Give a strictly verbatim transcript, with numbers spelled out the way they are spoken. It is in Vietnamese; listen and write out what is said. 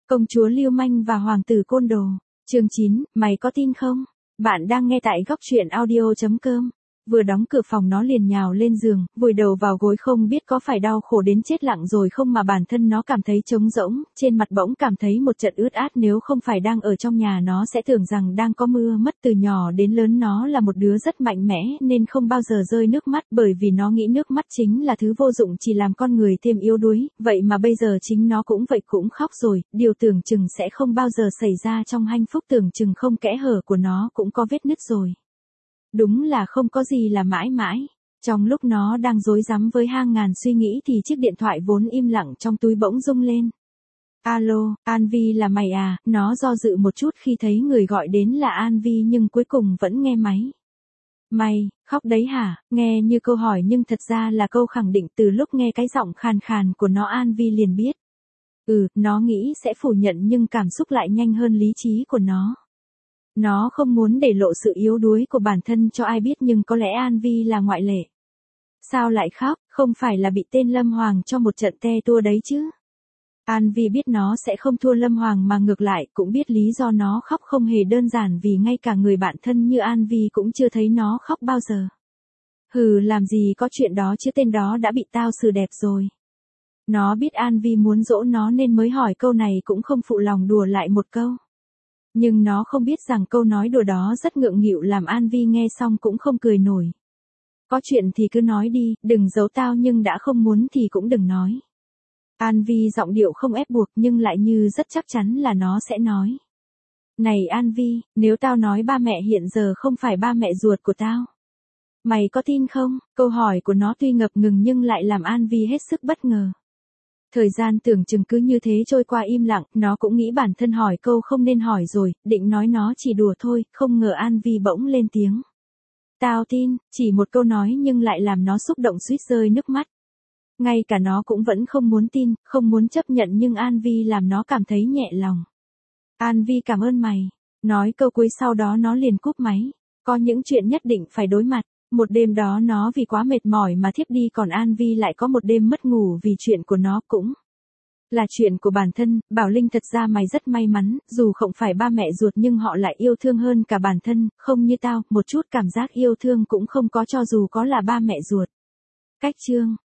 Công chúa lưu manh và hoàng tử côn đồ. Chương chín, mày có tin không? Bạn đang nghe tại góc truyện audio chấm com. Vừa đóng cửa phòng nó liền nhào lên giường, vùi đầu vào gối không biết có phải đau khổ đến chết lặng rồi không mà bản thân nó cảm thấy trống rỗng, trên mặt bỗng cảm thấy một trận ướt át nếu không phải đang ở trong nhà nó sẽ tưởng rằng đang có mưa mất. Từ nhỏ đến lớn nó là một đứa rất mạnh mẽ nên không bao giờ rơi nước mắt bởi vì nó nghĩ nước mắt chính là thứ vô dụng chỉ làm con người thêm yếu đuối, vậy mà bây giờ chính nó cũng vậy cũng khóc rồi, điều tưởng chừng sẽ không bao giờ xảy ra trong hạnh phúc tưởng chừng không kẽ hở của nó cũng có vết nứt rồi. Đúng là không có gì là mãi mãi. Trong lúc nó đang rối rắm với hang ngàn suy nghĩ thì chiếc điện thoại vốn im lặng trong túi bỗng rung lên. Alo, An Vi là mày à? Nó do dự một chút khi thấy người gọi đến là An Vi nhưng cuối cùng vẫn nghe máy. Mày, khóc đấy hả? Nghe như câu hỏi nhưng thật ra là câu khẳng định. Từ lúc nghe cái giọng khàn khàn của nó An Vi liền biết. Ừ, nó nghĩ sẽ phủ nhận nhưng cảm xúc lại nhanh hơn lý trí của nó. Nó không muốn để lộ sự yếu đuối của bản thân cho ai biết nhưng có lẽ An Vi là ngoại lệ. Sao lại khóc, không phải là bị tên Lâm Hoàng cho một trận te tua đấy chứ? An Vi biết nó sẽ không thua Lâm Hoàng mà ngược lại cũng biết lý do nó khóc không hề đơn giản vì ngay cả người bạn thân như An Vi cũng chưa thấy nó khóc bao giờ. Hừ, làm gì có chuyện đó chứ, tên đó đã bị tao xử đẹp rồi. Nó biết An Vi muốn dỗ nó nên mới hỏi câu này cũng không phụ lòng đùa lại một câu. Nhưng nó không biết rằng câu nói đùa đó rất ngượng nghịu làm An Vi nghe xong cũng không cười nổi. Có chuyện thì cứ nói đi, đừng giấu tao nhưng đã không muốn thì cũng đừng nói. An Vi giọng điệu không ép buộc nhưng lại như rất chắc chắn là nó sẽ nói. Này An Vi, nếu tao nói ba mẹ hiện giờ không phải ba mẹ ruột của tao, mày có tin không? Câu hỏi của nó tuy ngập ngừng nhưng lại làm An Vi hết sức bất ngờ. Thời gian tưởng chừng cứ như thế trôi qua im lặng, nó cũng nghĩ bản thân hỏi câu không nên hỏi rồi, định nói nó chỉ đùa thôi, không ngờ An Vi bỗng lên tiếng. Tao tin, chỉ một câu nói nhưng lại làm nó xúc động suýt rơi nước mắt. Ngay cả nó cũng vẫn không muốn tin, không muốn chấp nhận nhưng An Vi làm nó cảm thấy nhẹ lòng. An Vi cảm ơn mày. Nói câu cuối sau đó nó liền cúp máy. Có những chuyện nhất định phải đối mặt. Một đêm đó nó vì quá mệt mỏi mà thiếp đi còn An Vi lại có một đêm mất ngủ vì chuyện của nó cũng là chuyện của bản thân. Bảo Linh thật ra mày rất may mắn, dù không phải ba mẹ ruột nhưng họ lại yêu thương hơn cả bản thân, không như tao, một chút cảm giác yêu thương cũng không có cho dù có là ba mẹ ruột. Cách chương